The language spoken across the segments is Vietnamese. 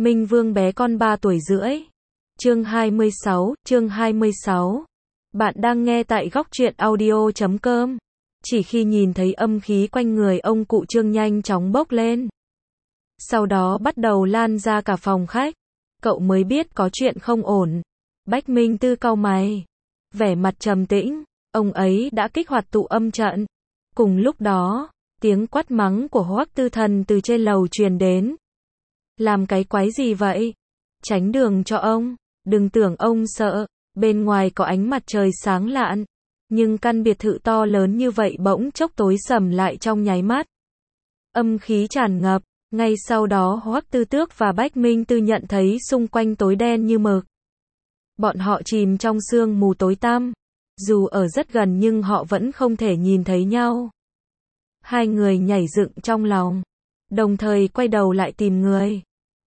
Minh Vương bé con 3 tuổi rưỡi. Chương 26. Bạn đang nghe tại góc truyện audio.com. Chỉ khi nhìn thấy âm khí quanh người ông cụ Trương nhanh chóng bốc lên. Sau đó bắt đầu lan ra cả phòng khách. Cậu mới biết có chuyện không ổn. Bách Minh Tư cau mày. Vẻ mặt trầm tĩnh, ông ấy đã kích hoạt tụ âm trận. Cùng lúc đó, tiếng quát mắng của Hoắc Tư Thần từ trên lầu truyền đến. Làm cái quái gì vậy? Tránh đường cho ông, đừng tưởng ông sợ, bên ngoài có ánh mặt trời sáng lạn, nhưng căn biệt thự to lớn như vậy bỗng chốc tối sầm lại trong nháy mắt. Âm khí tràn ngập, ngay sau đó Hoắc Tư Tước và Bách Minh Tư nhận thấy xung quanh tối đen như mực. Bọn họ chìm trong sương mù tối tăm, dù ở rất gần nhưng họ vẫn không thể nhìn thấy nhau. Hai người nhảy dựng trong lòng, đồng thời quay đầu lại tìm người.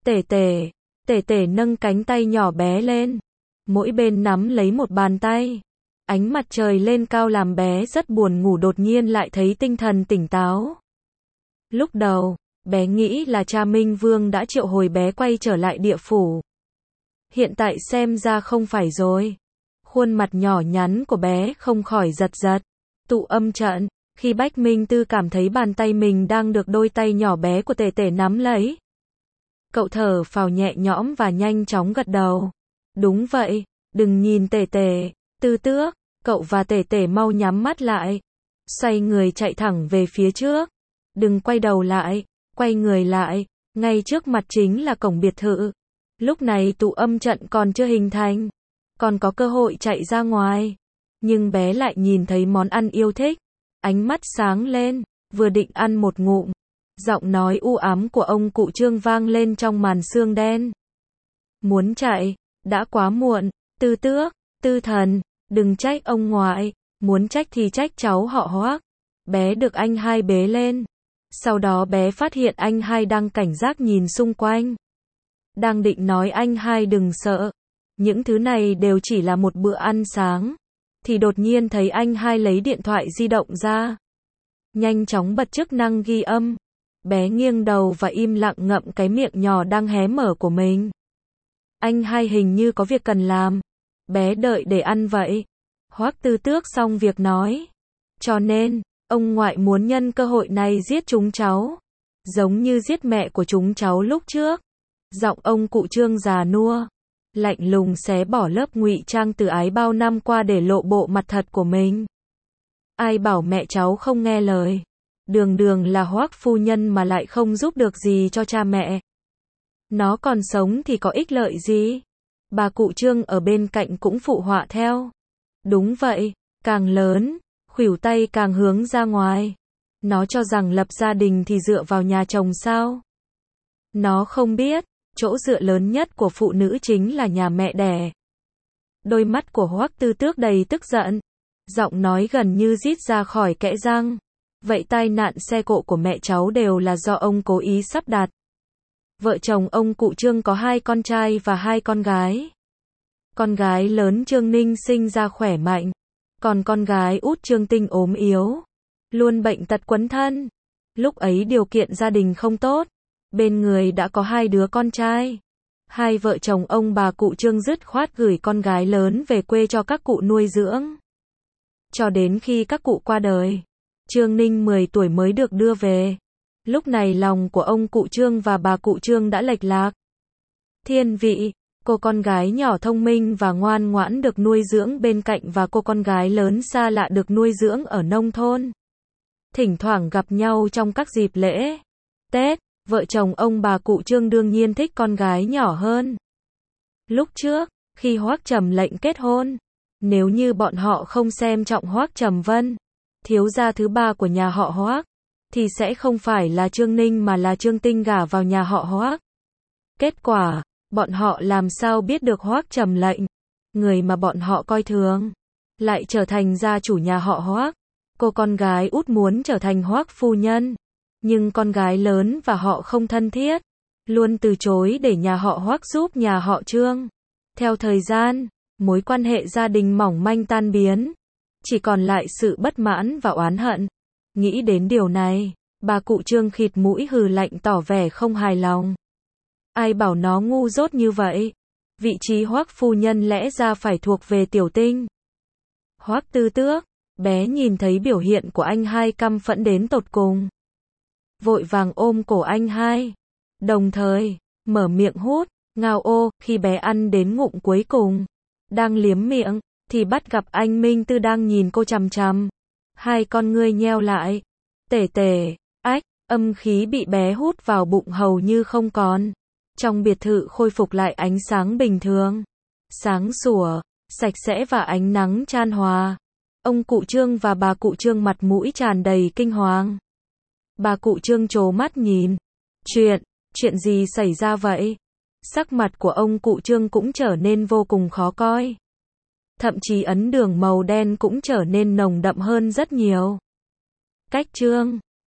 Tể tể nâng cánh tay nhỏ bé lên, mỗi bên nắm lấy một bàn tay. Ánh mặt trời lên cao làm bé rất buồn ngủ, đột nhiên lại thấy tinh thần tỉnh táo. Lúc đầu, bé nghĩ là cha Minh Vương đã triệu hồi bé quay trở lại địa phủ. Hiện tại xem ra không phải rồi. Khuôn mặt nhỏ nhắn của bé không khỏi giật giật. Tụ âm trận, khi Bách Minh Tư cảm thấy bàn tay mình đang được đôi tay nhỏ bé của tể tể nắm lấy. Cậu thở phào nhẹ nhõm và nhanh chóng gật đầu. Đúng vậy, đừng nhìn tể tể, Tư Tước, cậu và tể tể mau nhắm mắt lại. Xoay người chạy thẳng về phía trước. Đừng quay đầu lại, quay người lại, ngay trước mặt chính là cổng biệt thự. Lúc này tụ âm trận còn chưa hình thành, còn có cơ hội chạy ra ngoài. Nhưng bé lại nhìn thấy món ăn yêu thích, ánh mắt sáng lên, vừa định ăn một ngụm. Giọng nói u ám của ông cụ Trương vang lên trong màn sương đen. Muốn chạy, đã quá muộn, Tư Tước, Tư Thần, đừng trách ông ngoại, muốn trách thì trách cháu họ Hoắc. Bé được anh hai bế lên. Sau đó bé phát hiện anh hai đang cảnh giác nhìn xung quanh. Đang định nói anh hai đừng sợ, những thứ này đều chỉ là một bữa ăn sáng, thì đột nhiên thấy anh hai lấy điện thoại di động ra. Nhanh chóng bật chức năng ghi âm. Bé nghiêng đầu và im lặng ngậm cái miệng nhỏ đang hé mở của mình. Anh hai hình như có việc cần làm. Bé đợi để ăn vậy. Hoắc Tư Tước xong việc nói. Cho nên, ông ngoại muốn nhân cơ hội này giết chúng cháu. Giống như giết mẹ của chúng cháu lúc trước. Giọng ông cụ Trương già nua, lạnh lùng xé bỏ lớp ngụy trang từ ái bao năm qua để lộ bộ mặt thật của mình. Ai bảo mẹ cháu không nghe lời. Đường đường là Hoắc phu nhân mà lại không giúp được gì cho cha mẹ. Nó còn sống thì có ích lợi gì? Bà cụ Trương ở bên cạnh cũng phụ họa theo. Đúng vậy, càng lớn, khuỷu tay càng hướng ra ngoài. Nó cho rằng lập gia đình thì dựa vào nhà chồng sao? Nó không biết, chỗ dựa lớn nhất của phụ nữ chính là nhà mẹ đẻ. Đôi mắt của Hoắc Tư Tước đầy tức giận, giọng nói gần như rít ra khỏi kẽ răng. Vậy tai nạn xe cộ của mẹ cháu đều là do ông cố ý sắp đặt. Vợ chồng ông cụ Trương có 2 con trai và 2 con gái. Con gái lớn Trương Ninh sinh ra khỏe mạnh, còn con gái út Trương Tinh ốm yếu, luôn bệnh tật quấn thân. Lúc ấy điều kiện gia đình không tốt, bên người đã có 2 đứa con trai. Hai vợ chồng ông bà cụ Trương dứt khoát gửi con gái lớn về quê cho các cụ nuôi dưỡng. Cho đến khi các cụ qua đời, Trương Ninh 10 tuổi mới được đưa về. Lúc này lòng của ông cụ Trương và bà cụ Trương đã lệch lạc. Thiên vị, cô con gái nhỏ thông minh và ngoan ngoãn được nuôi dưỡng bên cạnh và cô con gái lớn xa lạ được nuôi dưỡng ở nông thôn. Thỉnh thoảng gặp nhau trong các dịp lễ Tết, vợ chồng ông bà cụ Trương đương nhiên thích con gái nhỏ hơn. Lúc trước, khi Hoắc Trầm lệnh kết hôn, nếu như bọn họ không xem trọng Hoắc Trầm Vân, thiếu gia thứ 3 của nhà họ Hoắc, thì sẽ không phải là Trương Ninh mà là Trương Tinh gả vào nhà họ Hoắc. Kết quả, bọn họ làm sao biết được Hoắc Trầm lệnh, người mà bọn họ coi thường, lại trở thành gia chủ nhà họ Hoắc. Cô con gái út muốn trở thành Hoắc phu nhân, nhưng con gái lớn và họ không thân thiết, luôn từ chối để nhà họ Hoắc giúp nhà họ Trương. Theo thời gian, mối quan hệ gia đình mỏng manh tan biến, chỉ còn lại sự bất mãn và oán hận. Nghĩ đến điều này, bà cụ Trương khịt mũi hừ lạnh tỏ vẻ không hài lòng. Ai bảo nó ngu dốt như vậy? Vị trí Hoắc phu nhân lẽ ra phải thuộc về Tiểu Tinh. Hoắc Tư Tước, bé nhìn thấy biểu hiện của anh hai căm phẫn đến tột cùng. Vội vàng ôm cổ anh hai. Đồng thời, mở miệng hút, ngao ô, khi bé ăn đến ngụm cuối cùng. Đang liếm miệng, thì bắt gặp anh Minh Tư đang nhìn cô chằm chằm. Hai con ngươi nheo lại. Tể tể, ách, âm khí bị bé hút vào bụng hầu như không còn. Trong biệt thự khôi phục lại ánh sáng bình thường. Sáng sủa, sạch sẽ và ánh nắng chan hòa. Ông cụ Trương và bà cụ Trương mặt mũi tràn đầy kinh hoàng. Bà cụ Trương trố mắt nhìn. Chuyện gì xảy ra vậy? Sắc mặt của ông cụ Trương cũng trở nên vô cùng khó coi. Thậm chí ấn đường màu đen cũng trở nên nồng đậm hơn rất nhiều. Cách Trương